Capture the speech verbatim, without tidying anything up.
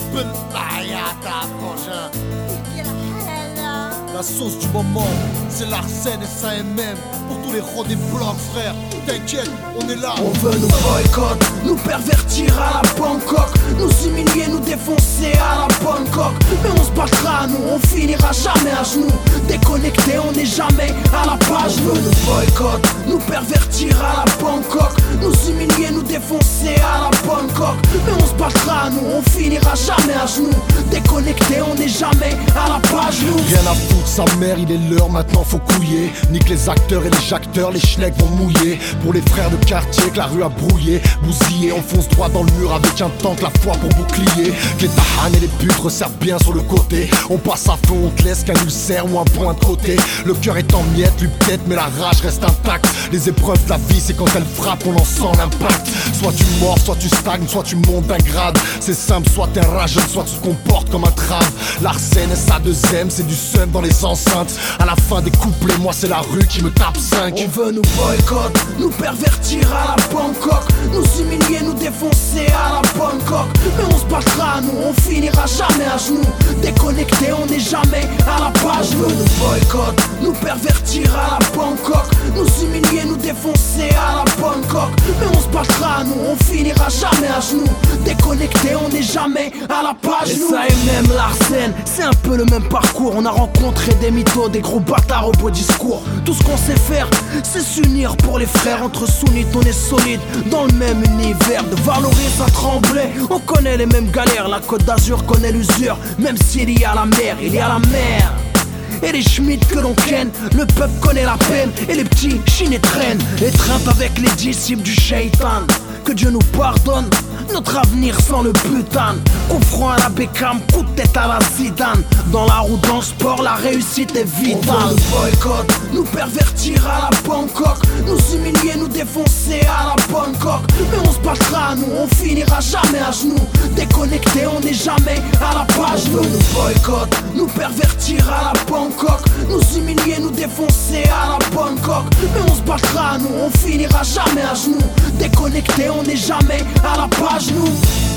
بالعياطة frangin. La sauce du moment, c'est l'Arsène et sa M M. Pour tous les gros des blocs, frère. T'inquiète, on est là. On veut nous boycott, nous pervertir à la Bangkok, nous humilier, nous défoncer à la Bangkok. Mais on se battra, nous, on finira jamais à genoux. Déconnecté, on n'est jamais à la page. On veut nous boycott, nous pervertir à la Bangkok, nous humilier, nous défoncer à la Bangkok. Mais on se battra, nous, on finira jamais à genoux. Déconnecté, on n'est jamais à la page. Nous. Rien à foutre, sa mère, il est l'heure, maintenant faut couiller. Nique les acteurs et les jacteurs, les schnecks vont mouiller. Pour les frères de quartier que la rue a brouillé, bousillé, on fonce droit dans le mur avec un tank, la foi pour bouclier. Que les tahanes et les putes resservent bien sur le côté. On passe à fond, on te laisse qu'un ulcère ou un point de côté. Le cœur est en miettes, lui peut-être, mais la rage reste intacte. Les épreuves de la vie, c'est quand elle frappe, on en sent l'impact. Soit tu mords, soit tu stagnes, soit tu montes d'un grade. C'est simple, soit t'es rageux, soit tu te comportes comme un trave. L'Arsène et sa deuxième, c'est du seum dans les enceintes. À la fin des couplets, moi c'est la rue qui me tape cinq. On veut nous boycott, nous pervertir à la Bangkok, nous humilier, nous défoncer à la Bangkok. Mais on se battra, nous, on finira jamais à genoux. Déconnecté, on n'est jamais à la page. On veut nous boycott, nous pervertir à la Bangkok, nous humilier, nous défoncer à la Bangkok. Mais on se battra, nous, on finira jamais à genoux. Déconnecté, on n'est jamais à la page. Et ça et même l'Arsène, c'est un peu le même parcours. On a rencontré des mythos, des gros bâtards au beau discours. Tout ce qu'on sait faire, c'est s'unir pour les frères. Entre sunnites, on est solide dans le même univers. De Valoris à Tremblay, on connaît les mêmes galères. La Côte d'Azur connaît l'usure, même s'il y a la mer, il y a la mer. Et les schmitts que l'on ken, le peuple connaît la peine. Et les petits chine et traînent, étreintes avec les disciples du shaitan. Que Dieu nous pardonne, notre avenir sans le putain. Confront à la Beckham, coup de tête à la Zidane. Dans la roue, dans le sport, la réussite est vitale. On veut nous boycott, nous pervertir à la Bangkok, nous humilier, nous défoncer à la Bangkok. Mais on se battra, nous, on finira jamais à genoux. Déconnecté, on n'est jamais à la page. On veut nous boycott, nous pervertir à la Bangkok, nous humilier, nous défoncer à la Bangkok. Mais on se battra, nous, on finira jamais à genoux. Déconnecté, on n'est jamais à la page, nous.